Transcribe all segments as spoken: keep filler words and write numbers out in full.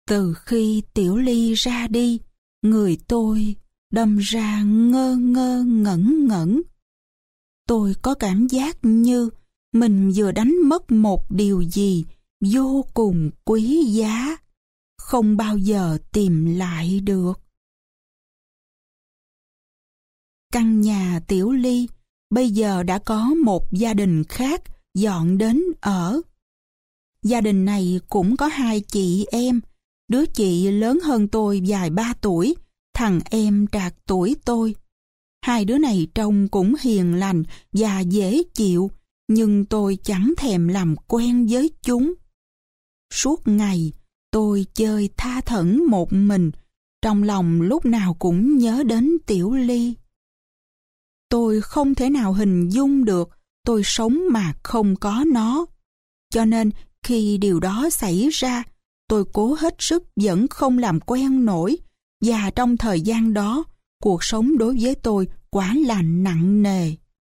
Từ khi Tiểu Ly ra đi, người tôi đâm ra ngơ ngơ ngẩn ngẩn. Tôi có cảm giác như mình vừa đánh mất một điều gì vô cùng quý giá, không bao giờ tìm lại được. Căn nhà Tiểu Ly bây giờ đã có một gia đình khác dọn đến ở. Gia đình này cũng có hai chị em, đứa chị lớn hơn tôi vài ba tuổi, thằng em trạc tuổi tôi. Hai đứa này trông cũng hiền lành và dễ chịu, nhưng tôi chẳng thèm làm quen với chúng. Suốt ngày, tôi chơi tha thẩn một mình, trong lòng lúc nào cũng nhớ đến Tiểu Ly. Tôi không thể nào hình dung được tôi sống mà không có nó. Cho nên khi điều đó xảy ra, tôi cố hết sức vẫn không làm quen nổi, và trong thời gian đó, cuộc sống đối với tôi quả là nặng nề.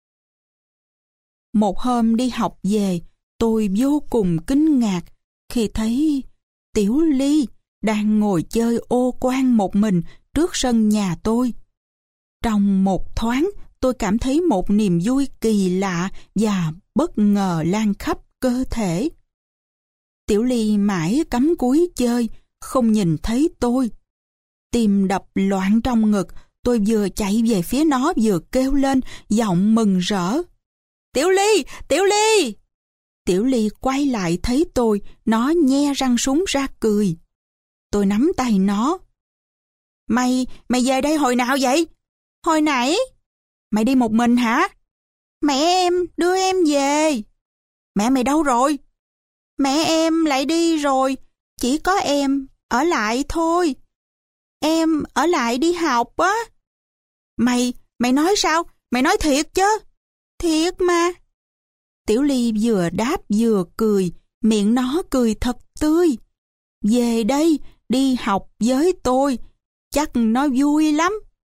Một hôm đi học về, tôi vô cùng kinh ngạc khi thấy Tiểu Ly đang ngồi chơi ô quan một mình trước sân nhà tôi. Trong một thoáng, tôi cảm thấy một niềm vui kỳ lạ và bất ngờ lan khắp cơ thể. Tiểu Ly mãi cắm cúi chơi, không nhìn thấy tôi. Tim đập loạn trong ngực, tôi vừa chạy về phía nó vừa kêu lên, giọng mừng rỡ. Tiểu Ly! Tiểu Ly! Tiểu Ly quay lại thấy tôi, nó nhe răng súng ra cười. Tôi nắm tay nó. Mày, mày về đây hồi nào vậy? Hồi nãy. Mày đi một mình hả? Mẹ em đưa em về. Mẹ mày đâu rồi? Mẹ em lại đi rồi, chỉ có em ở lại thôi. Em ở lại đi học á. Mày, mày nói sao? Mày nói thiệt chứ? Thiệt mà. Tiểu Ly vừa đáp vừa cười, miệng nó cười thật tươi. Về đây, đi học với tôi, chắc nó vui lắm.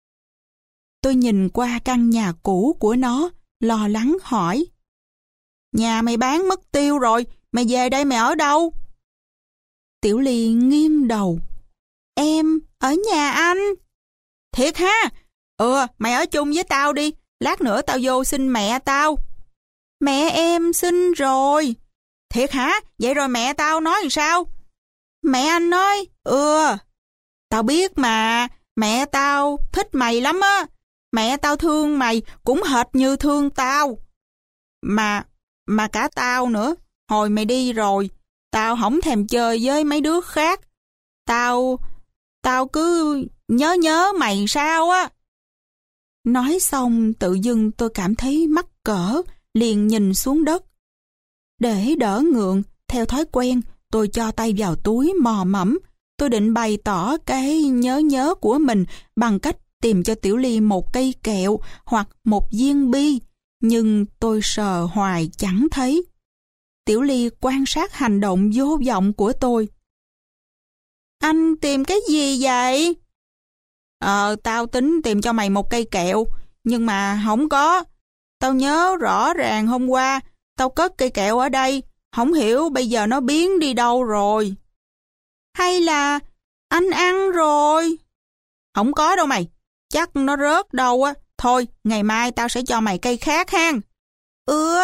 Tôi nhìn qua căn nhà cũ của nó, lo lắng hỏi. Nhà mày bán mất tiêu rồi, mày về đây mày ở đâu? Tiểu Ly nghiêng đầu. Em ở nhà anh. Thiệt ha? Ừ, mày ở chung với tao đi, lát nữa tao vô xin mẹ tao. Mẹ em xin rồi. Thiệt hả? Vậy rồi mẹ tao nói làm sao? Mẹ anh nói, ừ, tao biết mà, mẹ tao thích mày lắm á. Mẹ tao thương mày cũng hệt như thương tao. Mà, mà cả tao nữa, hồi mày đi rồi, tao không thèm chơi với mấy đứa khác. Tao, tao cứ nhớ nhớ mày sao á. Nói xong tự dưng tôi cảm thấy mắc cỡ, liền nhìn xuống đất. Để đỡ ngượng, theo thói quen, tôi cho tay vào túi mò mẫm. Tôi định bày tỏ cái nhớ nhớ của mình bằng cách tìm cho Tiểu Ly một cây kẹo hoặc một viên bi, nhưng tôi sờ hoài chẳng thấy. Tiểu Ly quan sát hành động vô vọng của tôi. Anh tìm cái gì vậy? Ờ, tao tính tìm cho mày một cây kẹo, nhưng mà không có. Tao nhớ rõ ràng hôm qua, tao cất cây kẹo ở đây, không hiểu bây giờ nó biến đi đâu rồi. Hay là anh ăn rồi? Không có đâu mày, chắc nó rớt đâu á. Thôi, ngày mai tao sẽ cho mày cây khác ha. Ừ.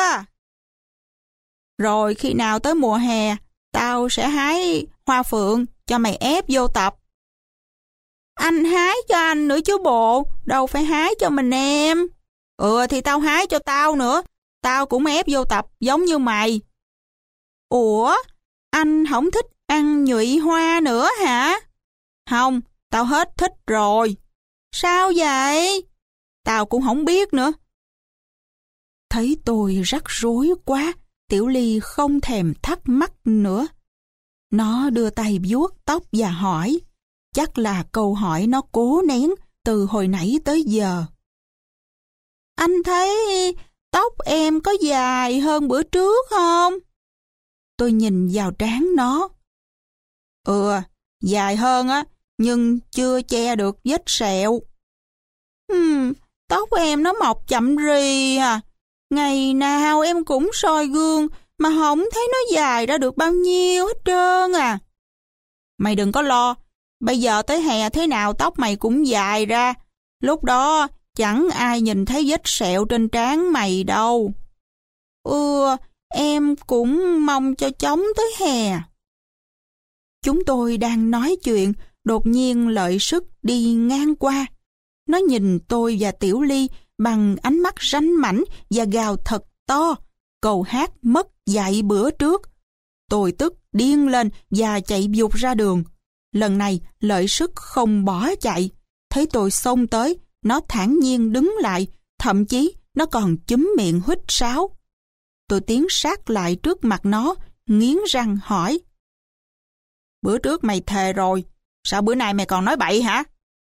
Rồi khi nào tới mùa hè, tao sẽ hái hoa phượng cho mày ép vô tập. Anh hái cho anh nữa chứ bộ, đâu phải hái cho mình em. Ừ thì tao hái cho tao nữa, tao cũng ép vô tập giống như mày. Ủa, anh không thích ăn nhụy hoa nữa hả? Không, tao hết thích rồi. Sao vậy? Tao cũng không biết nữa. Thấy tôi rắc rối quá, Tiểu Ly không thèm thắc mắc nữa. Nó đưa tay vuốt tóc và hỏi. Chắc là câu hỏi nó cố nén từ hồi nãy tới giờ. Anh thấy tóc em có dài hơn bữa trước không? Tôi nhìn vào trán nó. Ừ, dài hơn á, nhưng chưa che được vết sẹo. Hmm, tóc em nó mọc chậm rì à. Ngày nào em cũng soi gương mà không thấy nó dài ra được bao nhiêu hết trơn à. Mày đừng có lo, bây giờ tới hè thế nào tóc mày cũng dài ra. Lúc đó chẳng ai nhìn thấy vết sẹo trên trán mày đâu. Ừ, em cũng mong cho chóng tới hè. Chúng tôi đang nói chuyện, đột nhiên Lợi Sức đi ngang qua. Nó nhìn tôi và Tiểu Ly bằng ánh mắt ranh mãnh và gào thật to. Câu hát mất dạy bữa trước. Tôi tức điên lên và chạy vụt ra đường. Lần này Lợi Sức không bỏ chạy. Thấy tôi xông tới, nó thản nhiên đứng lại, thậm chí nó còn chúm miệng huýt sáo. Tôi tiến sát lại trước mặt nó, nghiến răng hỏi: Bữa trước mày thề rồi, sao bữa nay mày còn nói bậy hả?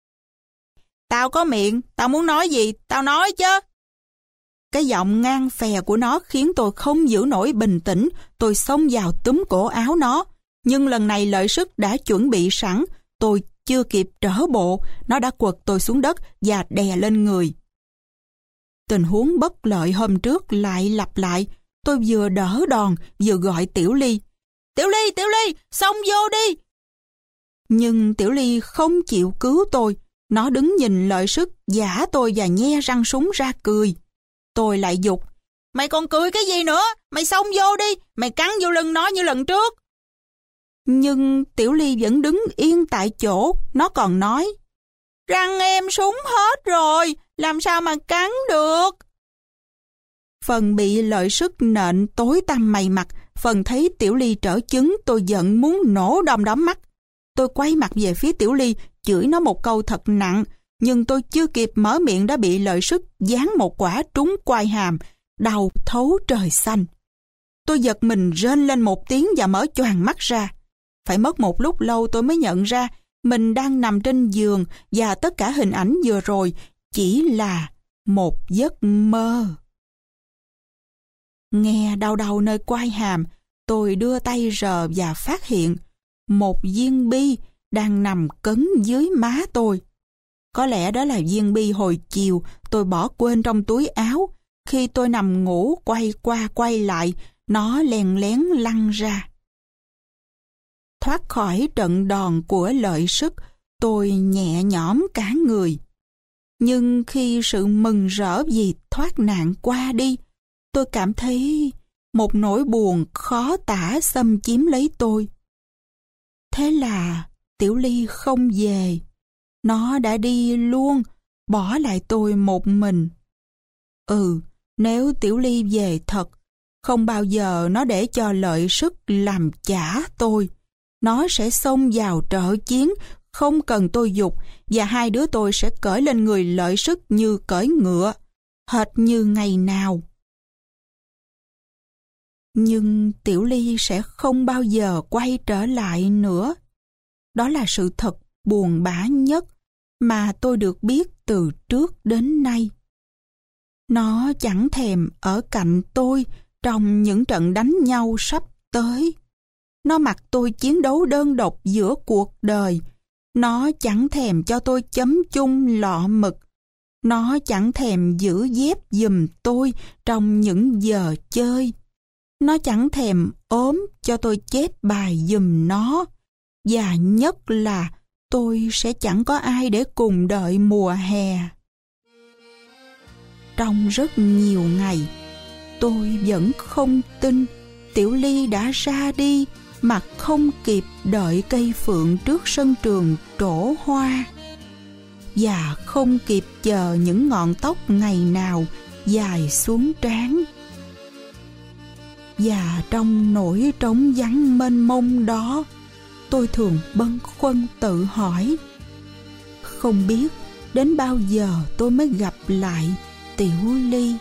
Tao có miệng, tao muốn nói gì, tao nói chứ. Cái giọng ngang phè của nó khiến tôi không giữ nổi bình tĩnh. Tôi xông vào túm cổ áo nó. Nhưng lần này Lợi Sức đã chuẩn bị sẵn. Tôi chưa kịp trở bộ, nó đã quật tôi xuống đất và đè lên người. Tình huống bất lợi hôm trước lại lặp lại. Tôi vừa đỡ đòn, vừa gọi Tiểu Ly. Tiểu Ly, Tiểu Ly, xông vô đi. Nhưng Tiểu Ly không chịu cứu tôi. Nó đứng nhìn Lợi Sức giã tôi và nhe răng súng ra cười. Tôi lại giục: Mày còn cười cái gì nữa? Mày xông vô đi, mày cắn vô lưng nó như lần trước. Nhưng Tiểu Ly vẫn đứng yên tại chỗ. Nó còn nói: Răng em súng hết rồi, làm sao mà cắn được? Phần bị Lợi Sức nện tối tăm mày mặt, phần thấy Tiểu Ly trở chứng, tôi giận muốn nổ đom đóm mắt. Tôi quay mặt về phía Tiểu Ly, chửi nó một câu thật nặng, nhưng tôi chưa kịp mở miệng đã bị Lợi Sức giáng một quả trúng quai hàm, đau thấu trời xanh. Tôi giật mình rên lên một tiếng và mở choàng mắt ra. Phải mất một lúc lâu tôi mới nhận ra mình đang nằm trên giường và tất cả hình ảnh vừa rồi chỉ là một giấc mơ. Nghe đau đau nơi quai hàm, tôi đưa tay rờ và phát hiện một viên bi đang nằm cấn dưới má tôi. Có lẽ đó là viên bi hồi chiều tôi bỏ quên trong túi áo. Khi tôi nằm ngủ quay qua quay lại, nó lén lén lăn ra. Thoát khỏi trận đòn của Lợi Sức, tôi nhẹ nhõm cả người. Nhưng khi sự mừng rỡ vì thoát nạn qua đi, tôi cảm thấy một nỗi buồn khó tả xâm chiếm lấy tôi. Thế là Tiểu Ly không về. Nó đã đi luôn, bỏ lại tôi một mình. Ừ, nếu Tiểu Ly về thật, không bao giờ nó để cho Lợi Sức làm chả tôi. Nó sẽ xông vào trợ chiến, không cần tôi giục, và hai đứa tôi sẽ cởi lên người Lợi Sức như cởi ngựa, hệt như ngày nào. Nhưng Tiểu Ly sẽ không bao giờ quay trở lại nữa. Đó là sự thật buồn bã nhất mà tôi được biết từ trước đến nay. Nó chẳng thèm ở cạnh tôi trong những trận đánh nhau sắp tới. Nó mặc tôi chiến đấu đơn độc giữa cuộc đời. Nó chẳng thèm cho tôi chấm chung lọ mực. Nó chẳng thèm giữ dép giùm tôi trong những giờ chơi. Nó chẳng thèm ốm cho tôi chép bài giùm nó. Và nhất là tôi sẽ chẳng có ai để cùng đợi mùa hè. Trong rất nhiều ngày, tôi vẫn không tin Tiểu Ly đã ra đi mà không kịp đợi cây phượng trước sân trường trổ hoa, và không kịp chờ những ngọn tóc ngày nào dài xuống trán. Và trong nỗi trống vắng mênh mông đó, tôi thường bâng khuâng tự hỏi, không biết đến bao giờ tôi mới gặp lại Tiểu Ly.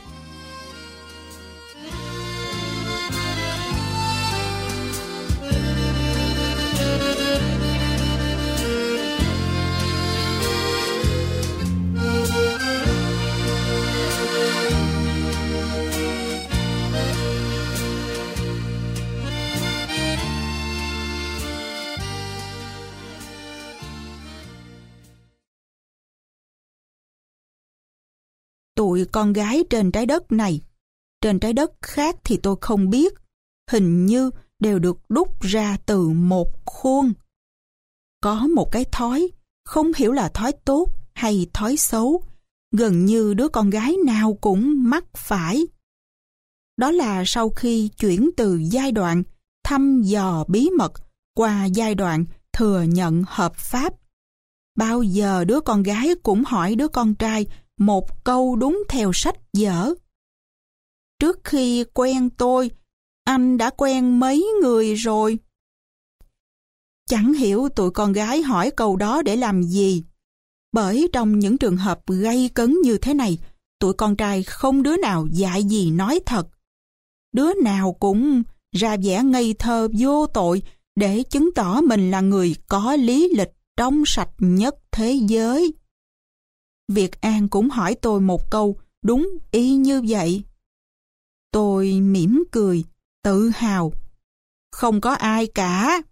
Tụi con gái trên trái đất này, trên trái đất khác thì tôi không biết, hình như đều được đúc ra từ một khuôn. có một cái thói, không hiểu là thói tốt hay thói xấu, gần như đứa con gái nào cũng mắc phải. Đó là sau khi chuyển từ giai đoạn thăm dò bí mật qua giai đoạn thừa nhận hợp pháp. Bao giờ đứa con gái cũng hỏi đứa con trai một câu đúng theo sách vở. Trước khi quen tôi, anh đã quen mấy người rồi? Chẳng hiểu tụi con gái hỏi câu đó để làm gì. Bởi trong những trường hợp gay cấn như thế này, tụi con trai không đứa nào dại gì nói thật. Đứa nào cũng ra vẻ ngây thơ vô tội để chứng tỏ mình là người có lý lịch trong sạch nhất thế giới. Việt An cũng hỏi tôi một câu đúng y như vậy. Tôi mỉm cười, tự hào. Không có ai cả.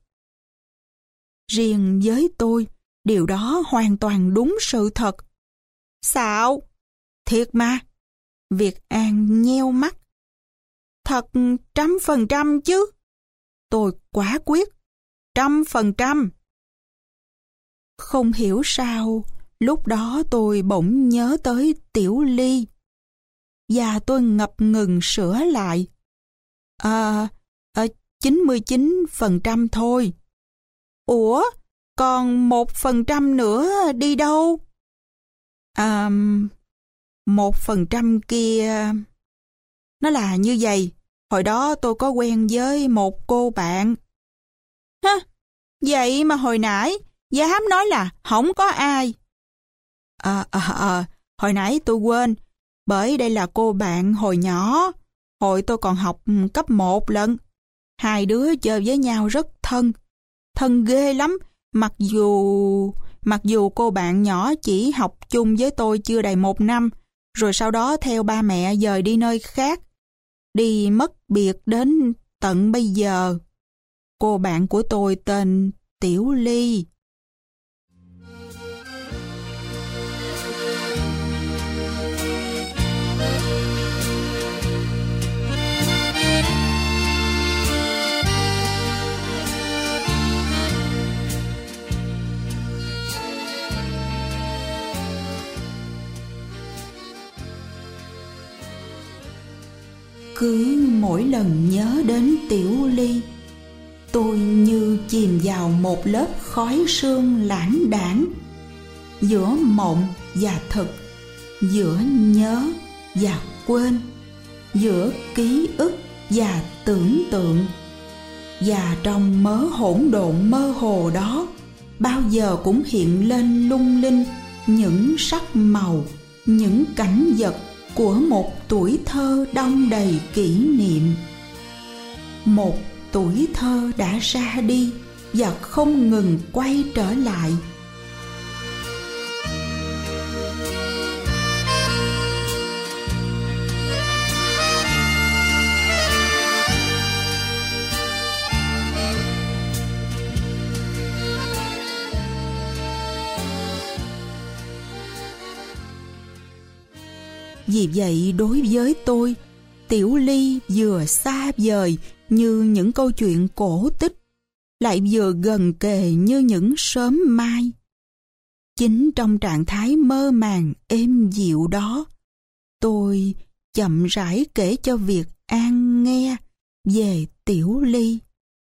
Riêng với tôi, điều đó hoàn toàn đúng sự thật. Xạo? Thiệt mà. Việt An nheo mắt. Thật trăm phần trăm chứ. Tôi quả quyết. Trăm phần trăm. Không hiểu sao, lúc đó tôi bỗng nhớ tới Tiểu Ly. Và tôi ngập ngừng sửa lại. À, à chín mươi chín phần trăm thôi. Ủa, còn một phần trăm nữa đi đâu? À, một phần trăm kia... Nó là như vậy. Hồi đó tôi có quen với một cô bạn. Hả? Vậy mà hồi nãy dám nói là không có ai. À, à, à, hồi nãy tôi quên. Bởi đây là cô bạn hồi nhỏ. Hồi tôi còn học cấp một lận. Hai đứa chơi với nhau rất thân. Thân ghê lắm. Mặc dù... Mặc dù cô bạn nhỏ chỉ học chung với tôi chưa đầy một năm. Rồi sau đó theo ba mẹ dời đi nơi khác. Đi mất biệt đến tận bây giờ. Cô bạn của tôi tên Tiểu Ly. Cứ mỗi lần nhớ đến Tiểu Ly, tôi như chìm vào một lớp khói sương lãng đãng, giữa mộng và thực, giữa nhớ và quên, giữa ký ức và tưởng tượng. Và trong mớ hỗn độn mơ hồ đó, bao giờ cũng hiện lên lung linh những sắc màu, những cảnh vật của một tuổi thơ đong đầy kỷ niệm. Một tuổi thơ đã ra đi và không ngừng quay trở lại. Vì vậy đối với tôi, Tiểu Ly vừa xa vời như những câu chuyện cổ tích, lại vừa gần kề như những sớm mai. Chính trong trạng thái mơ màng êm dịu đó, tôi chậm rãi kể cho Việt An nghe về Tiểu Ly.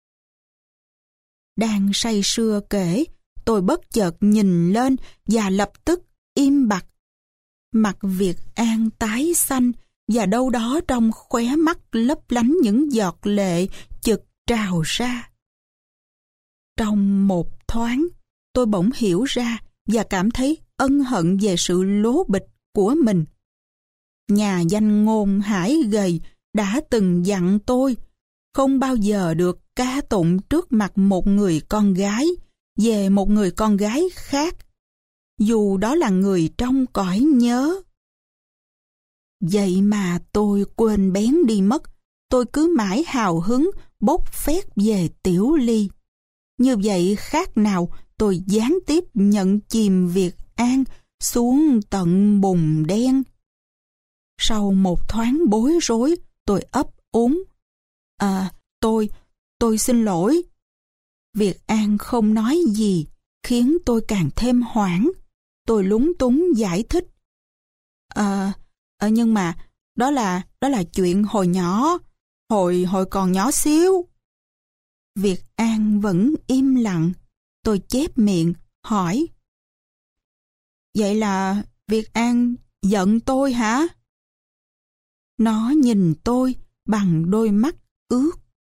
Đang say sưa kể, tôi bất chợt nhìn lên và lập tức im bặt. Mặt Việt An tái xanh và đâu đó trong khóe mắt lấp lánh những giọt lệ chực trào ra. Trong một thoáng, tôi bỗng hiểu ra và cảm thấy ân hận về sự lố bịch của mình. Nhà danh ngôn Hải Gầy đã từng dặn tôi không bao giờ được ca tụng trước mặt một người con gái về một người con gái khác, dù đó là người trong cõi nhớ. Vậy mà tôi quên bén đi mất, tôi cứ mãi hào hứng bốc phét về Tiểu Ly. Như vậy khác nào tôi gián tiếp nhận chìm Việt An xuống tận bùn đen. Sau một thoáng bối rối, tôi ấp úng. À, tôi, tôi xin lỗi. Việt An không nói gì, khiến tôi càng thêm hoảng. Tôi lúng túng giải thích. Ờ, à, nhưng mà đó là đó là chuyện hồi nhỏ, hồi hồi còn nhỏ xíu. Việt An vẫn im lặng. Tôi chép miệng hỏi. Vậy là Việt An giận tôi hả? Nó nhìn tôi bằng đôi mắt ướt.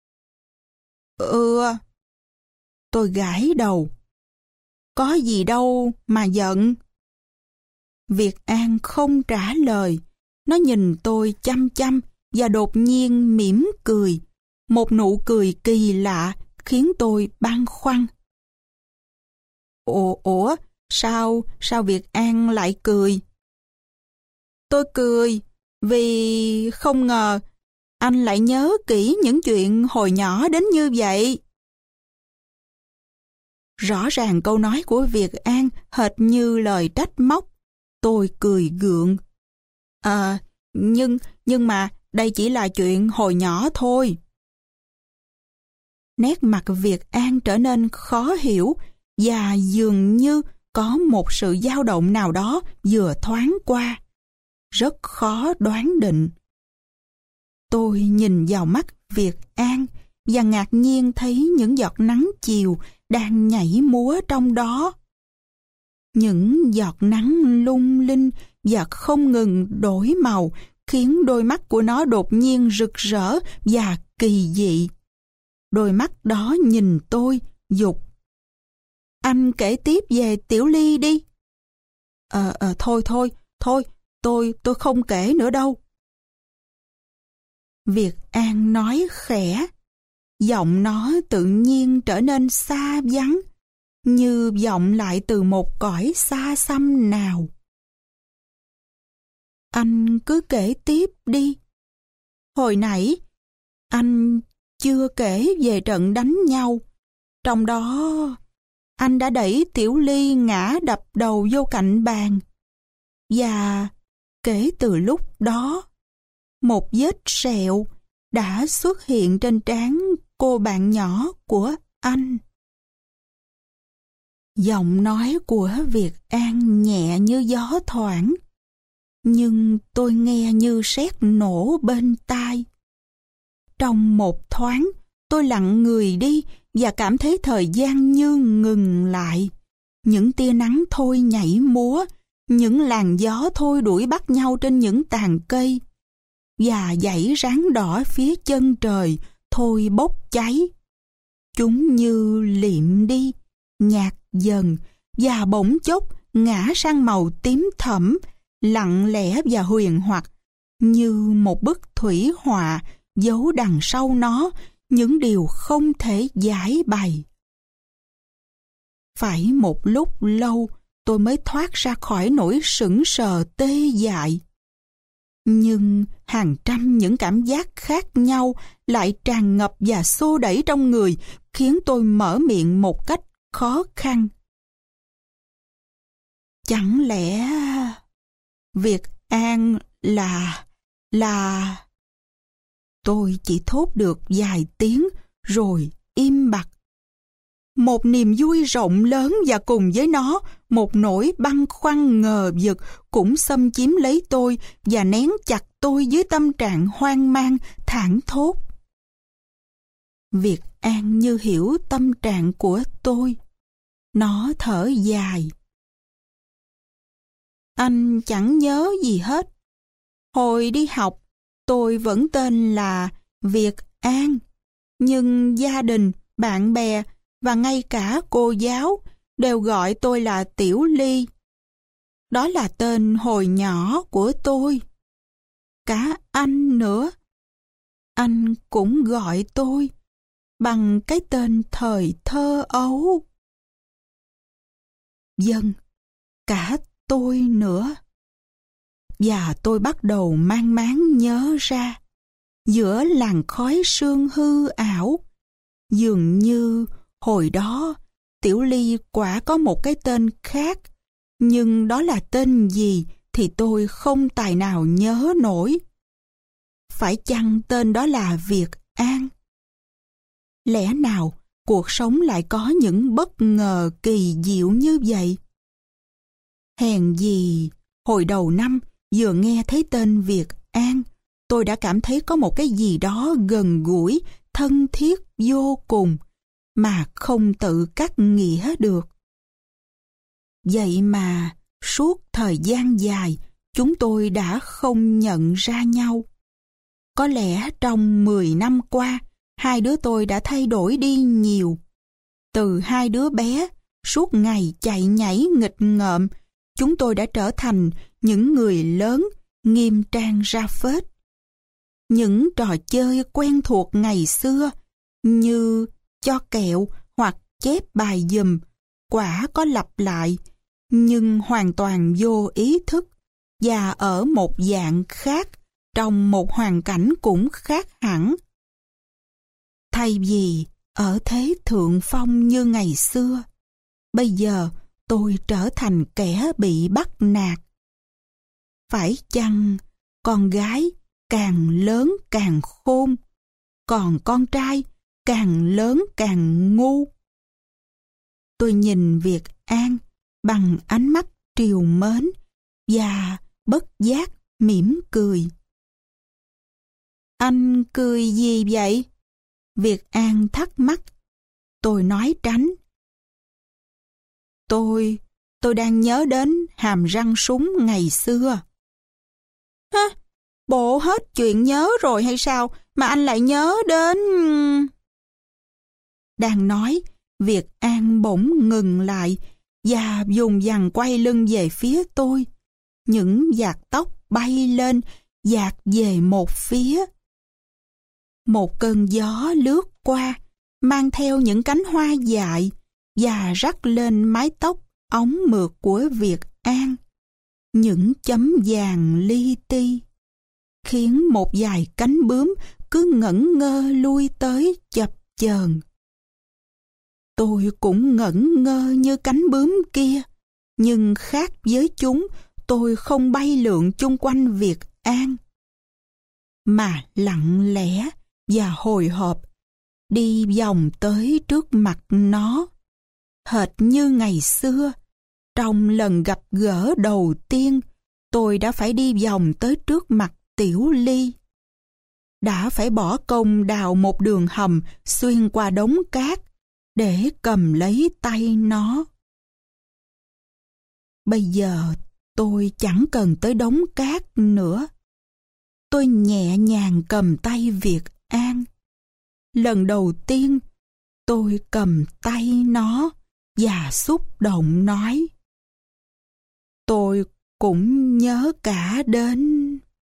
Ừ. Tôi gãi đầu. Có gì đâu mà giận. Việt An không trả lời. Nó nhìn tôi chăm chăm và đột nhiên mỉm cười. Một nụ cười kỳ lạ khiến tôi băn khoăn. Ủa, ủa, sao, sao Việt An lại cười? Tôi cười vì không ngờ anh lại nhớ kỹ những chuyện hồi nhỏ đến như vậy. Rõ ràng câu nói của Việt An hệt như lời trách móc. Tôi cười gượng. À, nhưng, nhưng mà đây chỉ là chuyện hồi nhỏ thôi. Nét mặt Việt An trở nên khó hiểu và dường như có một sự dao động nào đó vừa thoáng qua. Rất khó đoán định. Tôi nhìn vào mắt Việt An và ngạc nhiên thấy những giọt nắng chiều đang nhảy múa trong đó. Những giọt nắng lung linh và không ngừng đổi màu khiến đôi mắt của nó đột nhiên rực rỡ và kỳ dị. Đôi mắt đó nhìn tôi, giục. Anh kể tiếp về Tiểu Ly đi. Ờ, ờ, thôi thôi, thôi, tôi, tôi không kể nữa đâu. Việt An nói khẽ. Giọng nó tự nhiên trở nên xa vắng, như vọng lại từ một cõi xa xăm nào. Anh cứ kể tiếp đi. Hồi nãy, anh chưa kể về trận đánh nhau. Trong đó, anh đã đẩy Tiểu Ly ngã đập đầu vô cạnh bàn. Và kể từ lúc đó, một vết sẹo đã xuất hiện trên trán cô bạn nhỏ của anh. Giọng nói của Việt An nhẹ như gió thoảng, nhưng tôi nghe như sét nổ bên tai. Trong một thoáng, tôi lặng người đi và cảm thấy thời gian như ngừng lại. Những tia nắng thôi nhảy múa, những làn gió thôi đuổi bắt nhau trên những tàn cây, và dãy ráng đỏ phía chân trời thôi bốc cháy. Chúng như liệm đi, nhạt dần, và bỗng chốc ngã sang màu tím thẫm, lặng lẽ và huyền hoặc, như một bức thủy họa giấu đằng sau nó những điều không thể giải bày. Phải một lúc lâu tôi mới thoát ra khỏi nỗi sững sờ tê dại. Nhưng hàng trăm những cảm giác khác nhau lại tràn ngập và xô đẩy trong người, khiến tôi mở miệng một cách khó khăn. Chẳng lẽ Việt An là... là... Tôi chỉ thốt được vài tiếng rồi im bặt. Một niềm vui rộng lớn và cùng với nó một nỗi băn khoăn ngờ vực cũng xâm chiếm lấy tôi và nén chặt tôi dưới tâm trạng hoang mang, thảng thốt. Việt An như hiểu tâm trạng của tôi. Nó thở dài. Anh chẳng nhớ gì hết. Hồi đi học, tôi vẫn tên là Việt An, nhưng gia đình, bạn bè và ngay cả cô giáo đều gọi tôi là Tiểu Ly. Đó là tên hồi nhỏ của tôi. Cả anh nữa. Anh cũng gọi tôi bằng cái tên thời thơ ấu. Vâng, cả tôi nữa. Và tôi bắt đầu mang máng nhớ ra, giữa làn khói sương hư ảo, dường như hồi đó Tiểu Ly quả có một cái tên khác, nhưng đó là tên gì thì tôi không tài nào nhớ nổi. Phải chăng tên đó là Việt An? Lẽ nào cuộc sống lại có những bất ngờ kỳ diệu như vậy? Hèn gì, hồi đầu năm vừa nghe thấy tên Việt An, tôi đã cảm thấy có một cái gì đó gần gũi, thân thiết vô cùng, mà không tự cắt nghĩa được. Vậy mà, suốt thời gian dài, chúng tôi đã không nhận ra nhau. Có lẽ trong mười năm qua, hai đứa tôi đã thay đổi đi nhiều. Từ hai đứa bé, suốt ngày chạy nhảy nghịch ngợm, chúng tôi đã trở thành những người lớn, nghiêm trang ra phết. Những trò chơi quen thuộc ngày xưa, như cho kẹo hoặc chép bài giùm, quả có lặp lại, nhưng hoàn toàn vô ý thức, và ở một dạng khác, trong một hoàn cảnh cũng khác hẳn. Thay vì ở thế thượng phong như ngày xưa, bây giờ tôi trở thành kẻ bị bắt nạt. Phải chăng con gái càng lớn càng khôn, còn con trai càng lớn càng ngu? Tôi nhìn Việt An bằng ánh mắt trìu mến và bất giác mỉm cười. Anh cười gì vậy? Việt An thắc mắc. Tôi nói tránh. Tôi, tôi đang nhớ đến hàm răng súng ngày xưa. Hả? Bộ hết chuyện nhớ rồi hay sao mà anh lại nhớ đến... Đang nói, Việt An bỗng ngừng lại và dùng dằng quay lưng về phía tôi. Những vạt tóc bay lên, dạt về một phía. Một cơn gió lướt qua, mang theo những cánh hoa dại và rắc lên mái tóc óng mượt của Việt An. Những chấm vàng li ti, khiến một vài cánh bướm cứ ngẩn ngơ lui tới chập chờn. Tôi cũng ngẩn ngơ như cánh bướm kia, nhưng khác với chúng, tôi không bay lượn chung quanh Việt An, mà lặng lẽ và hồi hộp đi vòng tới trước mặt nó, hệt như ngày xưa. Trong lần gặp gỡ đầu tiên, tôi đã phải đi vòng tới trước mặt Tiểu Ly, đã phải bỏ công đào một đường hầm xuyên qua đống cát để cầm lấy tay nó. Bây giờ tôi chẳng cần tới đống cát nữa. Tôi nhẹ nhàng cầm tay Việt An. Lần đầu tiên, tôi cầm tay nó và xúc động nói. Tôi cũng nhớ cả đến...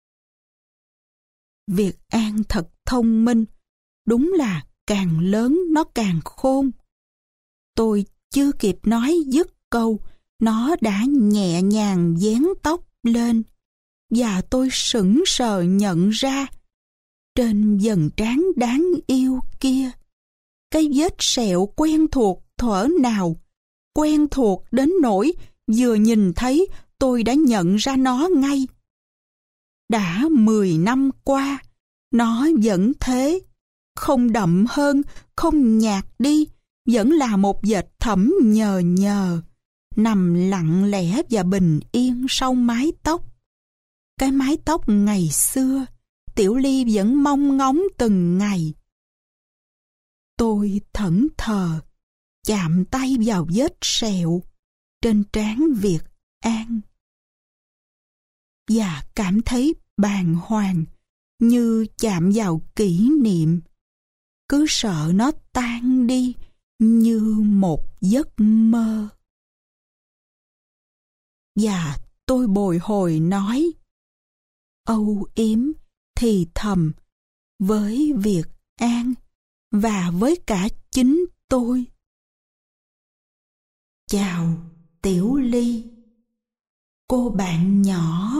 Việt An thật thông minh, đúng là càng lớn nó càng khôn. Tôi chưa kịp nói dứt câu, nó đã nhẹ nhàng vén tóc lên, và tôi sững sờ nhận ra trên vầng trán đáng yêu kia, cái vết sẹo quen thuộc thuở nào, quen thuộc đến nỗi vừa nhìn thấy tôi đã nhận ra nó ngay. Đã mười năm qua, nó vẫn thế, không đậm hơn, không nhạt đi, vẫn là một vệt thẫm nhờ nhờ, nằm lặng lẽ và bình yên sau mái tóc. Cái mái tóc ngày xưa, Tiểu Ly vẫn mong ngóng từng ngày. Tôi thẫn thờ, chạm tay vào vết sẹo trên trán Việt An, và cảm thấy bàng hoàng như chạm vào kỷ niệm, cứ sợ nó tan đi như một giấc mơ. Và tôi bồi hồi nói, âu yếm thì thầm với Việt An và với cả chính tôi. Chào Tiểu Ly, cô bạn nhỏ